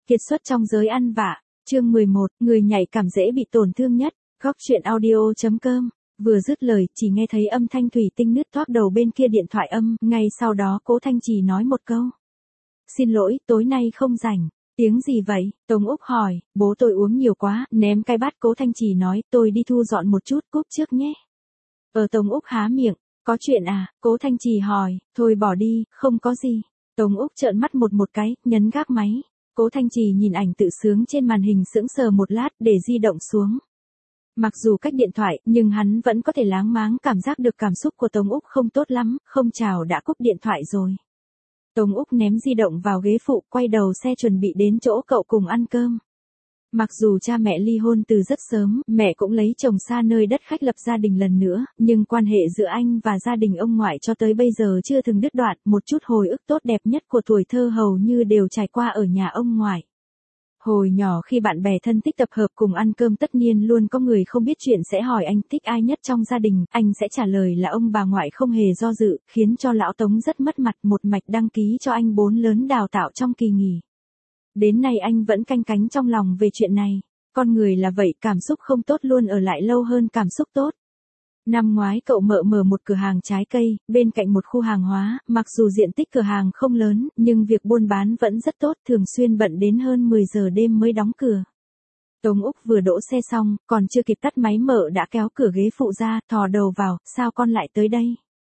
Kiệt xuất trong giới ăn vạ, chương 11, người nhạy cảm dễ bị tổn thương nhất, góc chuyện audio.com. Vừa dứt lời, chỉ nghe thấy âm thanh thủy tinh nứt toác đầu bên kia điện thoại âm, ngay sau đó Cố Thanh Trì nói một câu. Xin lỗi, tối nay không rảnh. Tiếng gì vậy? Tống Úc hỏi, bố tôi uống nhiều quá, ném cái bát. Cố Thanh Trì nói, tôi đi thu dọn một chút, cúp trước nhé. Tống Úc há miệng, có chuyện à? Cố Thanh Trì hỏi, thôi bỏ đi, không có gì. Tống Úc trợn mắt một cái, nhấn gác máy. Cố Thanh Trì nhìn ảnh tự sướng trên màn hình sững sờ một lát để di động xuống. Mặc dù cách điện thoại, nhưng hắn vẫn có thể láng máng cảm giác được cảm xúc của Tống Úc không tốt lắm, không chào đã cúp điện thoại rồi. Tống Úc ném di động vào ghế phụ, quay đầu xe chuẩn bị đến chỗ cậu cùng ăn cơm. Mặc dù cha mẹ ly hôn từ rất sớm, mẹ cũng lấy chồng xa nơi đất khách lập gia đình lần nữa, nhưng quan hệ giữa anh và gia đình ông ngoại cho tới bây giờ chưa từng đứt đoạn, một chút hồi ức tốt đẹp nhất của tuổi thơ hầu như đều trải qua ở nhà ông ngoại. Hồi nhỏ khi bạn bè thân thích tập hợp cùng ăn cơm tất nhiên luôn có người không biết chuyện sẽ hỏi anh thích ai nhất trong gia đình, anh sẽ trả lời là ông bà ngoại không hề do dự, khiến cho lão Tống rất mất mặt, một mạch đăng ký cho anh 4 lớn đào tạo trong kỳ nghỉ. Đến nay anh vẫn canh cánh trong lòng về chuyện này. Con người là vậy, cảm xúc không tốt luôn ở lại lâu hơn cảm xúc tốt. Năm ngoái cậu mở một cửa hàng trái cây, bên cạnh một khu hàng hóa, mặc dù diện tích cửa hàng không lớn, nhưng việc buôn bán vẫn rất tốt, thường xuyên bận đến hơn 10 giờ đêm mới đóng cửa. Tống Úc vừa đỗ xe xong, còn chưa kịp tắt máy mợ đã kéo cửa ghế phụ ra, thò đầu vào, sao con lại tới đây?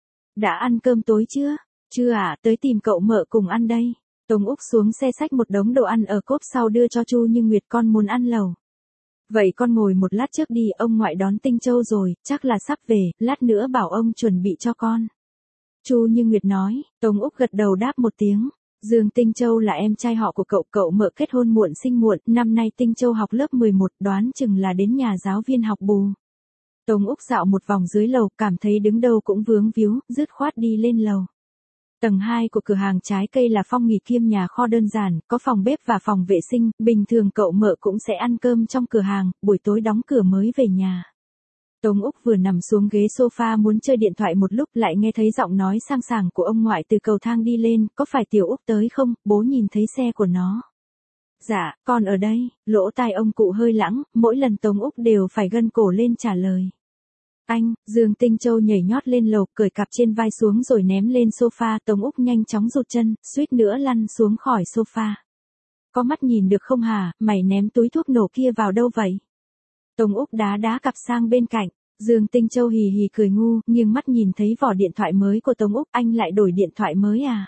Đã ăn cơm tối chưa? Chưa à, tới tìm cậu mợ cùng ăn đây. Tống Úc xuống xe xách một đống đồ ăn ở cốp sau đưa cho Chu Như Nguyệt, con muốn ăn lẩu. Vậy con ngồi một lát trước đi, ông ngoại đón Tinh Châu rồi, chắc là sắp về, lát nữa bảo ông chuẩn bị cho con. Chu Như Nguyệt nói. Tống Úc gật đầu đáp một tiếng. Dương Tinh Châu là em trai họ của cậu mợ kết hôn muộn sinh muộn, năm nay Tinh Châu học lớp 11, đoán chừng là đến nhà giáo viên học bù. Tống Úc dạo một vòng dưới lầu, cảm thấy đứng đâu cũng vướng víu, dứt khoát đi lên lầu. Tầng 2 của cửa hàng trái cây là phòng nghỉ kiêm nhà kho đơn giản, có phòng bếp và phòng vệ sinh, bình thường cậu mợ cũng sẽ ăn cơm trong cửa hàng, buổi tối đóng cửa mới về nhà. Tống Úc vừa nằm xuống ghế sofa muốn chơi điện thoại một lúc lại nghe thấy giọng nói sang sảng của ông ngoại từ cầu thang đi lên, có phải Tiểu Úc tới không, bố nhìn thấy xe của nó. Dạ, con ở đây, lỗ tai ông cụ hơi lãng, mỗi lần Tống Úc đều phải gân cổ lên trả lời. Anh, Dương Tinh Châu nhảy nhót lên lầu, cởi cặp trên vai xuống rồi ném lên sofa, Tống Úc nhanh chóng rụt chân, suýt nữa lăn xuống khỏi sofa. Có mắt nhìn được không hả, mày ném túi thuốc nổ kia vào đâu vậy? Tống Úc đá cặp sang bên cạnh, Dương Tinh Châu hì hì cười ngu, nghiêng mắt nhìn thấy vỏ điện thoại mới của Tống Úc, anh lại đổi điện thoại mới à?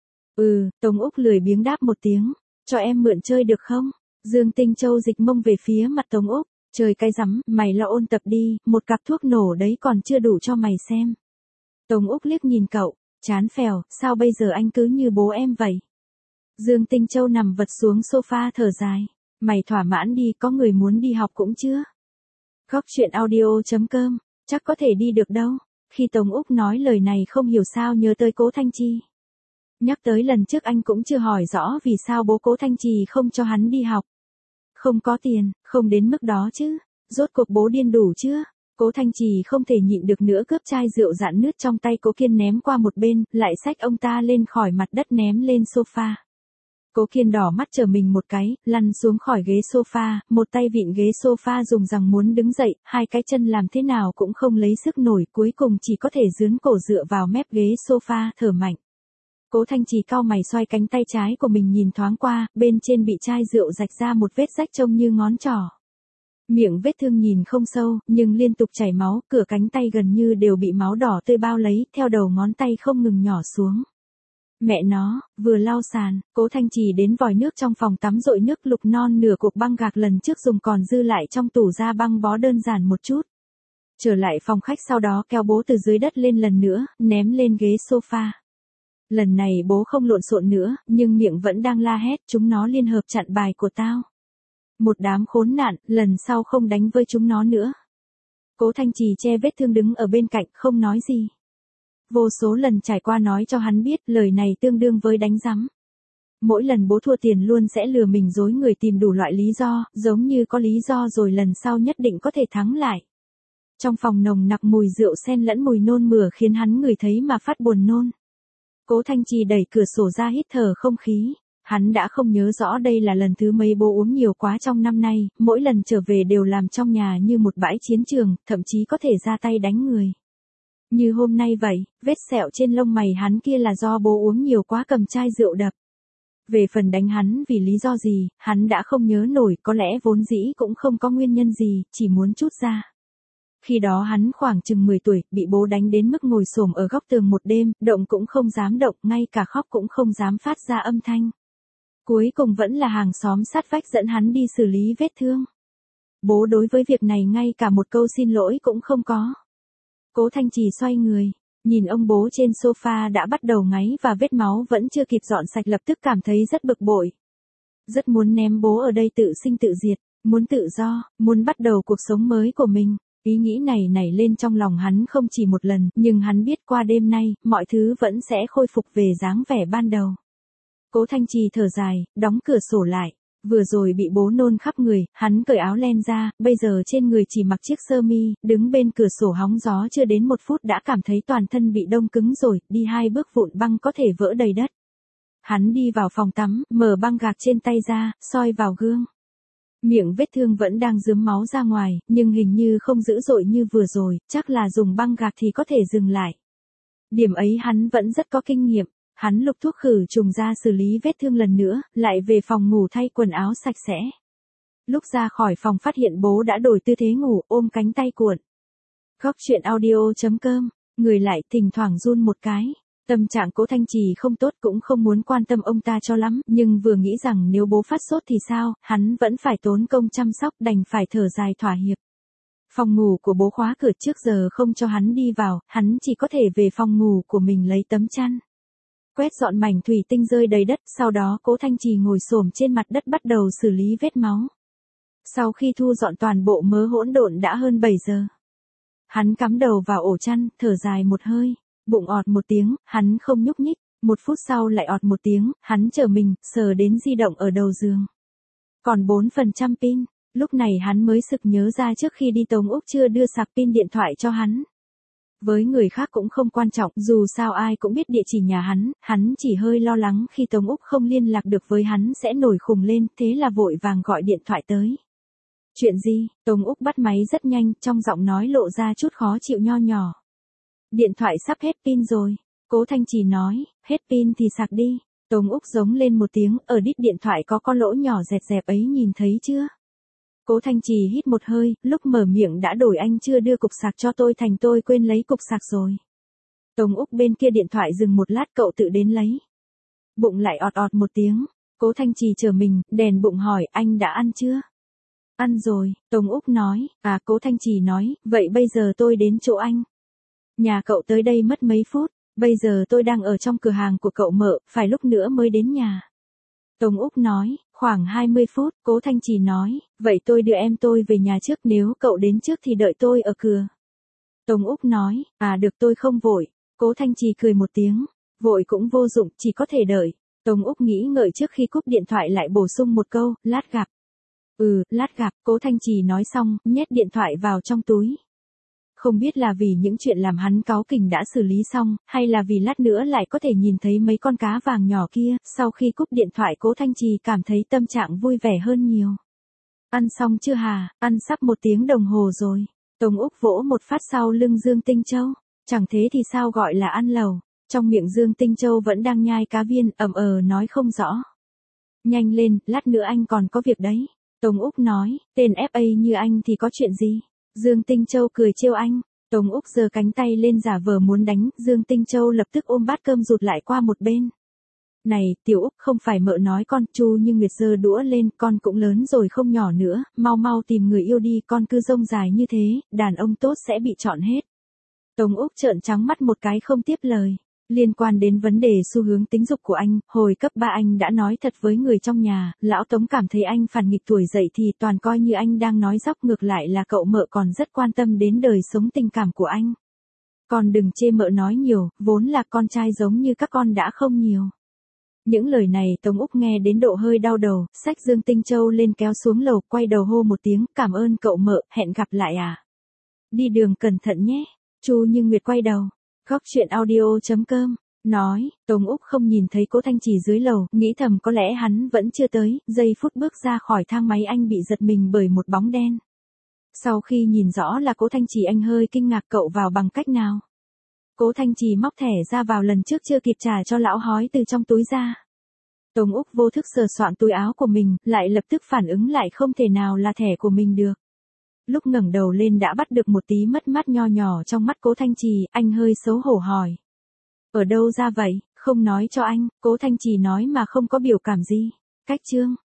Tống Úc lười biếng đáp một tiếng, cho em mượn chơi được không? Dương Tinh Châu dịch mông về phía mặt Tống Úc. Trời cái rắm, mày lo ôn tập đi, một cặp thuốc nổ đấy còn chưa đủ cho mày xem. Tống Úc liếc nhìn cậu, chán phèo, sao bây giờ anh cứ như bố em vậy? Dương Tinh Châu nằm vật xuống sofa thở dài, mày thỏa mãn đi, có người muốn đi học cũng chưa? Góc chuyện audio.com, chắc có thể đi được đâu. Khi Tống Úc nói lời này không hiểu sao nhớ tới Cố Thanh Trì. Nhắc tới lần trước anh cũng chưa hỏi rõ vì sao bố Cố Thanh Trì không cho hắn đi học. Không có tiền, không đến mức đó chứ. Rốt cuộc bố điên đủ chưa? Cố Thanh Trì không thể nhịn được nữa cướp chai rượu rạn nứt trong tay Cố Kiên ném qua một bên, lại xách ông ta lên khỏi mặt đất ném lên sofa. Cố Kiên đỏ mắt trở mình một cái, lăn xuống khỏi ghế sofa, một tay vịn ghế sofa dùng rằng muốn đứng dậy, hai cái chân làm thế nào cũng không lấy sức nổi, cuối cùng chỉ có thể dướn cổ dựa vào mép ghế sofa, thở mạnh. Cố Thanh Trì cau mày xoay cánh tay trái của mình nhìn thoáng qua, bên trên bị chai rượu rạch ra một vết rách trông như ngón trỏ. Miệng vết thương nhìn không sâu, nhưng liên tục chảy máu, cửa cánh tay gần như đều bị máu đỏ tươi bao lấy, theo đầu ngón tay không ngừng nhỏ xuống. Mẹ nó, vừa lau sàn, Cố Thanh Trì đến vòi nước trong phòng tắm dội nước lục non nửa cuộc băng gạc lần trước dùng còn dư lại trong tủ ra băng bó đơn giản một chút. Trở lại phòng khách sau đó kéo bố từ dưới đất lên lần nữa, ném lên ghế sofa. Lần này bố không lộn xộn nữa, nhưng miệng vẫn đang la hét, chúng nó liên hợp chặn bài của tao. Một đám khốn nạn, lần sau không đánh với chúng nó nữa. Cố Thanh Trì che vết thương đứng ở bên cạnh, không nói gì. Vô số lần trải qua nói cho hắn biết, lời này tương đương với đánh rắm. Mỗi lần bố thua tiền luôn sẽ lừa mình dối người tìm đủ loại lý do, giống như có lý do rồi lần sau nhất định có thể thắng lại. Trong phòng nồng nặc mùi rượu xen lẫn mùi nôn mửa khiến hắn ngửi thấy mà phát buồn nôn. Cố Thanh Trì đẩy cửa sổ ra hít thở không khí. Hắn đã không nhớ rõ đây là lần thứ mấy bố uống nhiều quá trong năm nay, mỗi lần trở về đều làm trong nhà như một bãi chiến trường, thậm chí có thể ra tay đánh người. Như hôm nay vậy, vết sẹo trên lông mày hắn kia là do bố uống nhiều quá cầm chai rượu đập. Về phần đánh hắn vì lý do gì, hắn đã không nhớ nổi, có lẽ vốn dĩ cũng không có nguyên nhân gì, chỉ muốn trút ra. Khi đó hắn khoảng chừng 10 tuổi, bị bố đánh đến mức ngồi xổm ở góc tường một đêm, động cũng không dám động, ngay cả khóc cũng không dám phát ra âm thanh. Cuối cùng vẫn là hàng xóm sát vách dẫn hắn đi xử lý vết thương. Bố đối với việc này ngay cả một câu xin lỗi cũng không có. Cố Thanh Trì xoay người, nhìn ông bố trên sofa đã bắt đầu ngáy và vết máu vẫn chưa kịp dọn sạch, lập tức cảm thấy rất bực bội. Rất muốn ném bố ở đây tự sinh tự diệt, muốn tự do, muốn bắt đầu cuộc sống mới của mình. Ý nghĩ này nảy lên trong lòng hắn không chỉ một lần, nhưng hắn biết qua đêm nay, mọi thứ vẫn sẽ khôi phục về dáng vẻ ban đầu. Cố Thanh Trì thở dài, đóng cửa sổ lại. Vừa rồi bị bố nôn khắp người, hắn cởi áo len ra, bây giờ trên người chỉ mặc chiếc sơ mi, đứng bên cửa sổ hóng gió chưa đến 1 phút đã cảm thấy toàn thân bị đông cứng rồi, đi 2 bước vụn băng có thể vỡ đầy đất. Hắn đi vào phòng tắm, mở băng gạc trên tay ra, soi vào gương. Miệng vết thương vẫn đang rướm máu ra ngoài, nhưng hình như không dữ dội như vừa rồi, chắc là dùng băng gạc thì có thể dừng lại. Điểm ấy hắn vẫn rất có kinh nghiệm. Hắn lục thuốc khử trùng ra xử lý vết thương lần nữa, lại về phòng ngủ thay quần áo sạch sẽ. Lúc ra khỏi phòng phát hiện bố đã đổi tư thế ngủ, ôm cánh tay cuộn. Góc chuyện audio.com, người lại thỉnh thoảng run một cái. Tâm trạng Cố Thanh Trì không tốt, cũng không muốn quan tâm ông ta cho lắm, nhưng vừa nghĩ rằng nếu bố phát sốt thì sao, hắn vẫn phải tốn công chăm sóc, đành phải thở dài thỏa hiệp. Phòng ngủ của bố khóa cửa trước giờ không cho hắn đi vào, hắn chỉ có thể về phòng ngủ của mình lấy tấm chăn. Quét dọn mảnh thủy tinh rơi đầy đất, sau đó Cố Thanh Trì ngồi xổm trên mặt đất bắt đầu xử lý vết máu. Sau khi thu dọn toàn bộ mớ hỗn độn đã hơn 7 giờ. Hắn cắm đầu vào ổ chăn, thở dài một hơi, bụng ọt một tiếng, hắn không nhúc nhích, 1 phút sau lại ọt một tiếng, hắn trở mình, sờ đến di động ở đầu giường. Còn 4% pin, lúc này hắn mới sực nhớ ra trước khi đi Tống Úc chưa đưa sạc pin điện thoại cho hắn. Với người khác cũng không quan trọng, dù sao ai cũng biết địa chỉ nhà hắn chỉ hơi lo lắng khi Tống Úc không liên lạc được với hắn sẽ nổi khùng lên, thế là vội vàng gọi điện thoại tới. Chuyện gì? Tống Úc bắt máy rất nhanh, trong giọng nói lộ ra chút khó chịu nho nhỏ. Điện thoại sắp hết pin rồi. Cố Thanh Trì nói, hết pin thì sạc đi. Tống Úc giống lên một tiếng, ở đít điện thoại có lỗ nhỏ dẹt dẹp ấy nhìn thấy chưa? Cố Thanh Trì hít một hơi, lúc mở miệng đã đổi anh chưa đưa cục sạc cho tôi thành tôi quên lấy cục sạc rồi. Tống Úc bên kia điện thoại dừng một lát cậu tự đến lấy. Bụng lại ọt ọt một tiếng. Cố Thanh Trì chờ mình, đèn bụng hỏi anh đã ăn chưa? Ăn rồi, Tống Úc nói, Cố Thanh Trì nói, vậy bây giờ tôi đến chỗ anh. Nhà cậu tới đây mất mấy phút, bây giờ tôi đang ở trong cửa hàng của cậu mợ, phải lúc nữa mới đến nhà. Tống Úc nói, khoảng 20 phút, Cố Thanh Trì nói, vậy tôi đưa em tôi về nhà trước, nếu cậu đến trước thì đợi tôi ở cửa. Tống Úc nói, được tôi không vội. Cố Thanh Trì cười một tiếng, vội cũng vô dụng, chỉ có thể đợi. Tống Úc nghĩ ngợi trước khi cúp điện thoại lại bổ sung một câu, lát gặp. Lát gặp, Cố Thanh Trì nói xong, nhét điện thoại vào trong túi. Không biết là vì những chuyện làm hắn cáu kỉnh đã xử lý xong, hay là vì lát nữa lại có thể nhìn thấy mấy con cá vàng nhỏ kia, sau khi cúp điện thoại Cố Thanh Trì cảm thấy tâm trạng vui vẻ hơn nhiều. Ăn xong chưa hả? Ăn sắp 1 tiếng đồng hồ rồi. Tống Úc vỗ một phát sau lưng Dương Tinh Châu. Chẳng thế thì sao gọi là ăn lẩu? Trong miệng Dương Tinh Châu vẫn đang nhai cá viên, nói không rõ. Nhanh lên, lát nữa anh còn có việc đấy. Tống Úc nói, tên FA như anh thì có chuyện gì? Dương Tinh Châu cười trêu anh. Tống Úc giơ cánh tay lên giả vờ muốn đánh, Dương Tinh Châu lập tức ôm bát cơm rụt lại qua một bên. Này, Tiểu Úc, không phải mợ nói con, Chu Như Nguyệt giơ đũa lên, con cũng lớn rồi không nhỏ nữa, mau tìm người yêu đi, con cứ rông dài như thế, đàn ông tốt sẽ bị chọn hết. Tống Úc trợn trắng mắt một cái không tiếp lời. Liên quan đến vấn đề xu hướng tính dục của anh, hồi cấp 3 anh đã nói thật với người trong nhà, lão Tống cảm thấy anh phản nghịch tuổi dậy thì toàn coi như anh đang nói dóc, ngược lại là cậu mợ còn rất quan tâm đến đời sống tình cảm của anh. Con đừng chê mợ nói nhiều, vốn là con trai giống như các con đã không nhiều. Những lời này Tống Úc nghe đến độ hơi đau đầu, xách Dương Tinh Châu lên kéo xuống lầu, quay đầu hô một tiếng, cảm ơn cậu mợ, hẹn gặp lại Đi đường cẩn thận nhé. Chu Như Nguyệt quay đầu. Góc chuyện audio.com Nói, Tống Úc không nhìn thấy Cố Thanh Trì dưới lầu, nghĩ thầm có lẽ hắn vẫn chưa tới, giây phút bước ra khỏi thang máy anh bị giật mình bởi một bóng đen. Sau khi nhìn rõ là Cố Thanh Trì anh hơi kinh ngạc, cậu vào bằng cách nào? Cố Thanh Trì móc thẻ ra vào, lần trước chưa kịp trả cho lão hói từ trong túi ra. Tống Úc vô thức sờ soạn túi áo của mình, lại lập tức phản ứng lại không thể nào là thẻ của mình được. Lúc ngẩng đầu lên đã bắt được một tí mất mát nho nhỏ trong mắt Cố Thanh Trì, anh hơi xấu hổ hỏi. Ở đâu ra vậy, không nói cho anh, Cố Thanh Trì nói mà không có biểu cảm gì. Cách chương